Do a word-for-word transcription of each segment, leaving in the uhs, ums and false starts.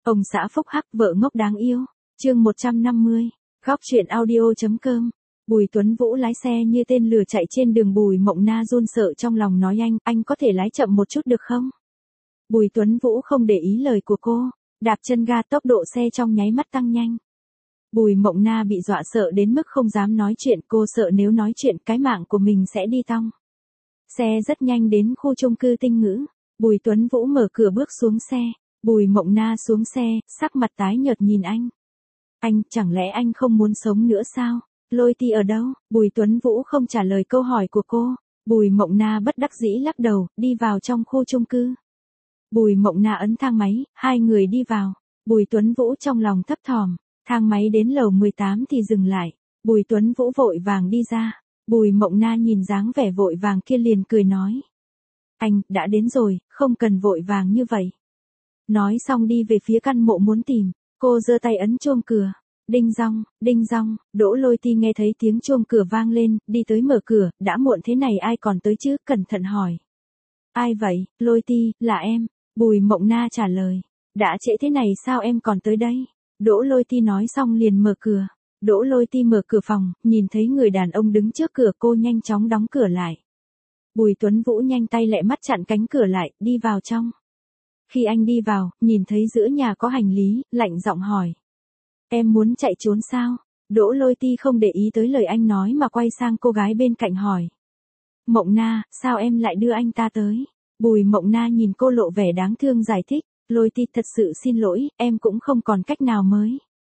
Ông xã phúc hắc vợ ngốc đáng yêu. Chương một trăm năm mươi. Góc truyện audio.com. Bùi Tuấn Vũ lái xe như tên lửa chạy trên đường. Bùi Mộng Na run sợ trong lòng nói anh, anh có thể lái chậm một chút được không? Bùi Tuấn Vũ không để ý lời của cô, đạp chân ga, tốc độ xe trong nháy mắt tăng nhanh. Bùi Mộng Na bị dọa sợ đến mức không dám nói chuyện, cô sợ nếu nói chuyện cái mạng của mình sẽ đi tong. Xe rất nhanh đến khu chung cư Tinh Ngữ. Bùi Tuấn Vũ mở cửa bước xuống xe. Bùi Mộng Na xuống xe, sắc mặt tái nhợt nhìn anh. Anh, chẳng lẽ anh không muốn sống nữa sao? Lôi Ti ở đâu? Bùi Tuấn Vũ không trả lời câu hỏi của cô. Bùi Mộng Na bất đắc dĩ lắc đầu, đi vào trong khu chung cư. Bùi Mộng Na ấn thang máy, hai người đi vào. Bùi Tuấn Vũ trong lòng thấp thỏm, thang máy đến lầu mười tám thì dừng lại. Bùi Tuấn Vũ vội vàng đi ra. Bùi Mộng Na nhìn dáng vẻ vội vàng kia liền cười nói. Anh, đã đến rồi, không cần vội vàng như vậy. Nói xong đi về phía căn mộ muốn tìm, cô giơ tay ấn chuông cửa. Đinh dong, đinh dong, Đỗ Lôi Ti nghe thấy tiếng chuông cửa vang lên, đi tới mở cửa, đã muộn thế này ai còn tới chứ, cẩn thận hỏi. Ai vậy? Lôi Ti, là em. Bùi Mộng Na trả lời. Đã trễ thế này sao em còn tới đây? Đỗ Lôi Ti nói xong liền mở cửa. Đỗ Lôi Ti mở cửa phòng, nhìn thấy người đàn ông đứng trước cửa, cô nhanh chóng đóng cửa lại. Bùi Tuấn Vũ nhanh tay lẹ mắt chặn cánh cửa lại, đi vào trong. Khi anh đi vào, nhìn thấy giữa nhà có hành lý, lạnh giọng hỏi. Em muốn chạy trốn sao? Đỗ Lôi Ti không để ý tới lời anh nói mà quay sang cô gái bên cạnh hỏi. Mộng Na, sao em lại đưa anh ta tới? Bùi Mộng Na nhìn cô lộ vẻ đáng thương giải thích. Lôi Ti, thật sự xin lỗi, em cũng không còn cách nào mới.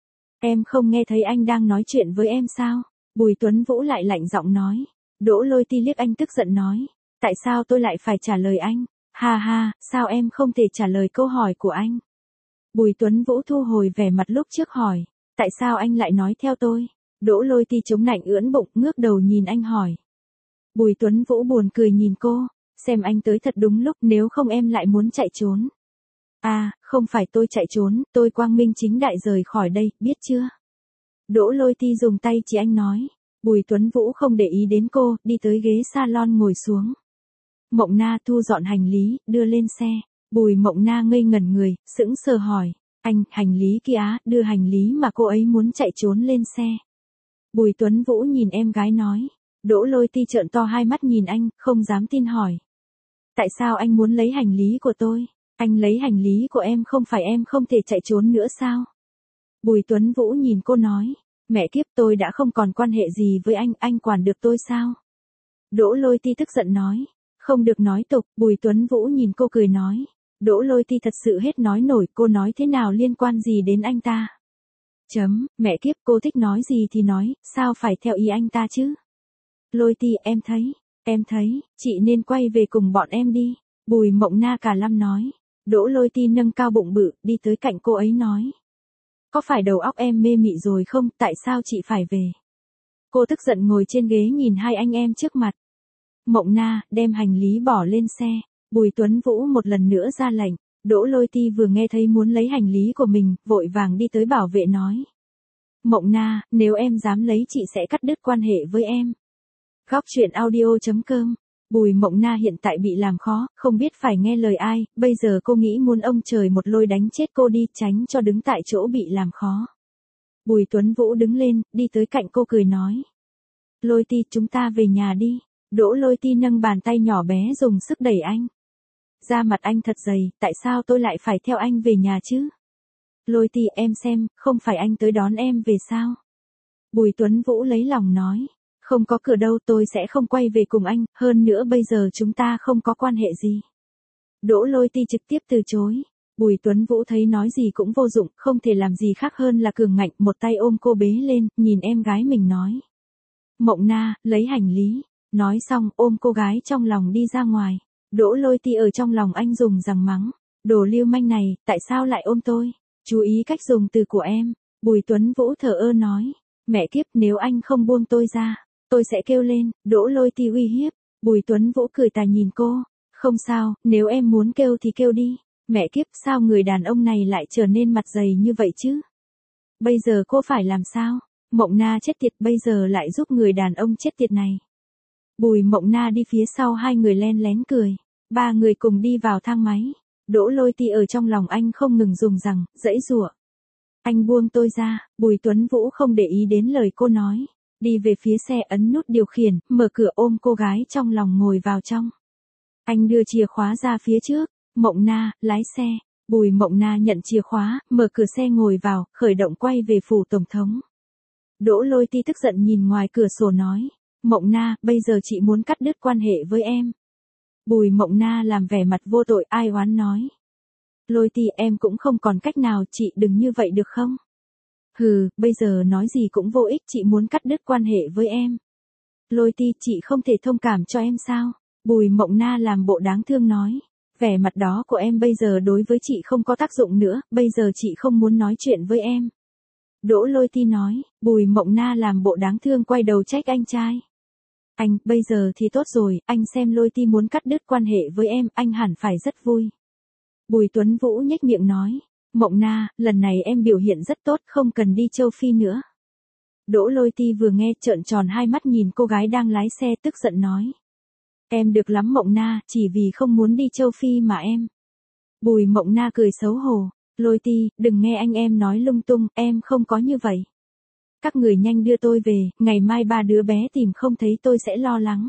Em không nghe thấy anh đang nói chuyện với em sao? Bùi Tuấn Vũ lại lạnh giọng nói. Đỗ Lôi Ti liếc anh tức giận nói. Tại sao tôi lại phải trả lời anh? Ha ha, sao em không thể trả lời câu hỏi của anh? Bùi Tuấn Vũ thu hồi vẻ mặt lúc trước hỏi. Tại sao anh lại nói theo tôi? Đỗ Lôi Ti chống nạnh ưỡn bụng, ngước đầu nhìn anh hỏi. Bùi Tuấn Vũ buồn cười nhìn cô. Xem anh tới thật đúng lúc, nếu không em lại muốn chạy trốn. À, không phải tôi chạy trốn, tôi quang minh chính đại rời khỏi đây, biết chưa? Đỗ Lôi Ti dùng tay chỉ anh nói. Bùi Tuấn Vũ không để ý đến cô, đi tới ghế salon ngồi xuống. Mộng Na thu dọn hành lý, đưa lên xe. Bùi Mộng Na ngây ngẩn người, sững sờ hỏi. Anh, hành lý kia á, đưa hành lý mà cô ấy muốn chạy trốn lên xe. Bùi Tuấn Vũ nhìn em gái nói. Đỗ Lôi Ti trợn to hai mắt nhìn anh, không dám tin hỏi. Tại sao anh muốn lấy hành lý của tôi? Anh lấy hành lý của em không phải em không thể chạy trốn nữa sao? Bùi Tuấn Vũ nhìn cô nói. Mẹ kiếp, tôi đã không còn quan hệ gì với anh, anh quản được tôi sao? Đỗ Lôi Ti tức giận nói. Không được nói tục. Bùi Tuấn Vũ nhìn cô cười nói. Đỗ Lôi Ti thật sự hết nói nổi, cô nói thế nào liên quan gì đến anh ta? Chấm, mẹ kiếp, cô thích nói gì thì nói, sao phải theo ý anh ta chứ? Lôi Ti, em thấy, em thấy, chị nên quay về cùng bọn em đi. Bùi Mộng Na cả lâm nói. Đỗ Lôi Ti nâng cao bụng bự, đi tới cạnh cô ấy nói. Có phải đầu óc em mê mị rồi không, tại sao chị phải về? Cô tức giận ngồi trên ghế nhìn hai anh em trước mặt. Mộng Na, đem hành lý bỏ lên xe. Bùi Tuấn Vũ một lần nữa ra lệnh. Đỗ Lôi Ti vừa nghe thấy muốn lấy hành lý của mình, vội vàng đi tới bảo vệ nói. Mộng Na, nếu em dám lấy chị sẽ cắt đứt quan hệ với em. Góc truyện audio.com. Bùi Mộng Na hiện tại bị làm khó, không biết phải nghe lời ai, bây giờ cô nghĩ muốn ông trời một lôi đánh chết cô đi, tránh cho đứng tại chỗ bị làm khó. Bùi Tuấn Vũ đứng lên, đi tới cạnh cô cười nói. Lôi Ti, chúng ta về nhà đi. Đỗ Lôi Ti nâng bàn tay nhỏ bé dùng sức đẩy anh. Da mặt anh thật dày, tại sao tôi lại phải theo anh về nhà chứ? Lôi Ti, em xem, không phải anh tới đón em về sao? Bùi Tuấn Vũ lấy lòng nói. Không có cửa đâu, tôi sẽ không quay về cùng anh, hơn nữa bây giờ chúng ta không có quan hệ gì. Đỗ Lôi Ti trực tiếp từ chối. Bùi Tuấn Vũ thấy nói gì cũng vô dụng, không thể làm gì khác hơn là cường ngạnh, một tay ôm cô bế lên, nhìn em gái mình nói. Mộng Na, lấy hành lý. Nói xong, ôm cô gái trong lòng đi ra ngoài. Đỗ Lôi Ti ở trong lòng anh dùng rằng mắng. Đồ lưu manh này, tại sao lại ôm tôi? Chú ý cách dùng từ của em. Bùi Tuấn Vũ thở ơ nói. Mẹ kiếp, nếu anh không buông tôi ra, tôi sẽ kêu lên. Đỗ Lôi Ti uy hiếp. Bùi Tuấn Vũ cười tà nhìn cô. Không sao, nếu em muốn kêu thì kêu đi. Mẹ kiếp, sao người đàn ông này lại trở nên mặt dày như vậy chứ? Bây giờ cô phải làm sao? Mộng Na chết tiệt, bây giờ lại giúp người đàn ông chết tiệt này. Bùi Mộng Na đi phía sau hai người len lén cười. Ba người cùng đi vào thang máy. Đỗ Lôi Ti ở trong lòng anh không ngừng dùng rằng, giãy giụa. Anh buông tôi ra, Bùi Tuấn Vũ không để ý đến lời cô nói. Đi về phía xe ấn nút điều khiển, mở cửa ôm cô gái trong lòng ngồi vào trong. Anh đưa chìa khóa ra phía trước, Mộng Na, lái xe. Bùi Mộng Na nhận chìa khóa, mở cửa xe ngồi vào, khởi động quay về phủ tổng thống. Đỗ Lôi Ti tức giận nhìn ngoài cửa sổ nói. Mộng Na, bây giờ chị muốn cắt đứt quan hệ với em. Bùi Mộng Na làm vẻ mặt vô tội ai oán nói. Lôi Ti em cũng không còn cách nào, chị đừng như vậy được không? Hừ, bây giờ nói gì cũng vô ích, chị muốn cắt đứt quan hệ với em. Lôi Ti, chị không thể thông cảm cho em sao? Bùi Mộng Na làm bộ đáng thương nói. Vẻ mặt đó của em bây giờ đối với chị không có tác dụng nữa, bây giờ chị không muốn nói chuyện với em. Đỗ Lôi Ti nói, Bùi Mộng Na làm bộ đáng thương quay đầu trách anh trai. Anh, bây giờ thì tốt rồi, anh xem Lôi Ti muốn cắt đứt quan hệ với em, anh hẳn phải rất vui. Bùi Tuấn Vũ nhếch miệng nói, Mộng Na, lần này em biểu hiện rất tốt, không cần đi châu Phi nữa. Đỗ Lôi Ti vừa nghe trợn tròn hai mắt nhìn cô gái đang lái xe tức giận nói. Em được lắm Mộng Na, chỉ vì không muốn đi châu Phi mà em. Bùi Mộng Na cười xấu hổ, Lôi Ti, đừng nghe anh em nói lung tung, em không có như vậy. Các người nhanh đưa tôi về, ngày mai ba đứa bé tìm không thấy tôi sẽ lo lắng.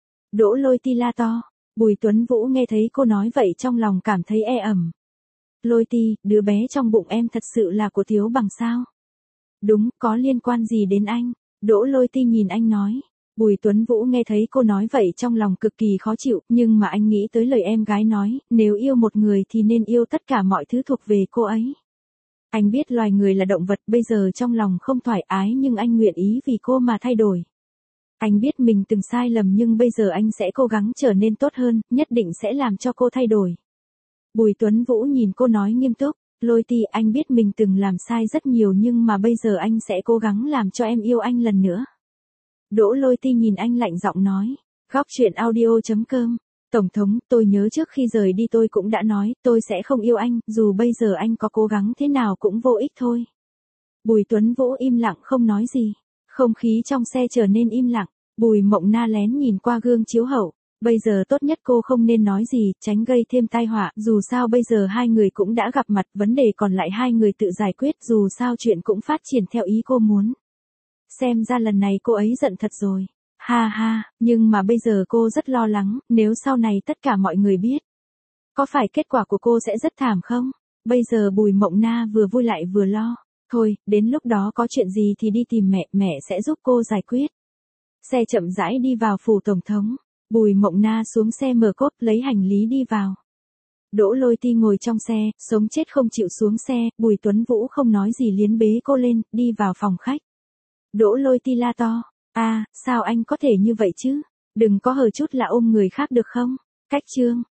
Đỗ Lôi Ti la to, Bùi Tuấn Vũ nghe thấy cô nói vậy trong lòng cảm thấy e ẩm. Lôi Ti, đứa bé trong bụng em thật sự là của Thiếu Bằng sao? Đúng, có liên quan gì đến anh? Đỗ Lôi Ti nhìn anh nói. Bùi Tuấn Vũ nghe thấy cô nói vậy trong lòng cực kỳ khó chịu, nhưng mà anh nghĩ tới lời em gái nói, nếu yêu một người thì nên yêu tất cả mọi thứ thuộc về cô ấy. Anh biết loài người là động vật, bây giờ trong lòng không thoải ái nhưng anh nguyện ý vì cô mà thay đổi. Anh biết mình từng sai lầm nhưng bây giờ anh sẽ cố gắng trở nên tốt hơn, nhất định sẽ làm cho cô thay đổi. Bùi Tuấn Vũ nhìn cô nói nghiêm túc, Lôi Ti, anh biết mình từng làm sai rất nhiều nhưng mà bây giờ anh sẽ cố gắng làm cho em yêu anh lần nữa. Đỗ Lôi Ti nhìn anh lạnh giọng nói, góc truyện audio chấm com. Tổng thống, tôi nhớ trước khi rời đi tôi cũng đã nói, tôi sẽ không yêu anh, dù bây giờ anh có cố gắng thế nào cũng vô ích thôi. Bùi Tuấn Vũ im lặng không nói gì. Không khí trong xe trở nên im lặng. Bùi Mộng Na lén nhìn qua gương chiếu hậu. Bây giờ tốt nhất cô không nên nói gì, tránh gây thêm tai họa, dù sao bây giờ hai người cũng đã gặp mặt, vấn đề còn lại hai người tự giải quyết, dù sao chuyện cũng phát triển theo ý cô muốn. Xem ra lần này cô ấy giận thật rồi. Ha ha, nhưng mà bây giờ cô rất lo lắng, nếu sau này tất cả mọi người biết. Có phải kết quả của cô sẽ rất thảm không? Bây giờ Bùi Mộng Na vừa vui lại vừa lo. Thôi, đến lúc đó có chuyện gì thì đi tìm mẹ, mẹ sẽ giúp cô giải quyết. Xe chậm rãi đi vào phủ tổng thống. Bùi Mộng Na xuống xe mở cốp lấy hành lý đi vào. Đỗ Lôi Ti ngồi trong xe, sống chết không chịu xuống xe, Bùi Tuấn Vũ không nói gì liến bế cô lên, đi vào phòng khách. Đỗ Lôi Ti la to, a, sao anh có thể như vậy chứ? Đừng có hờ chút là ôm người khác được không? Cách chương.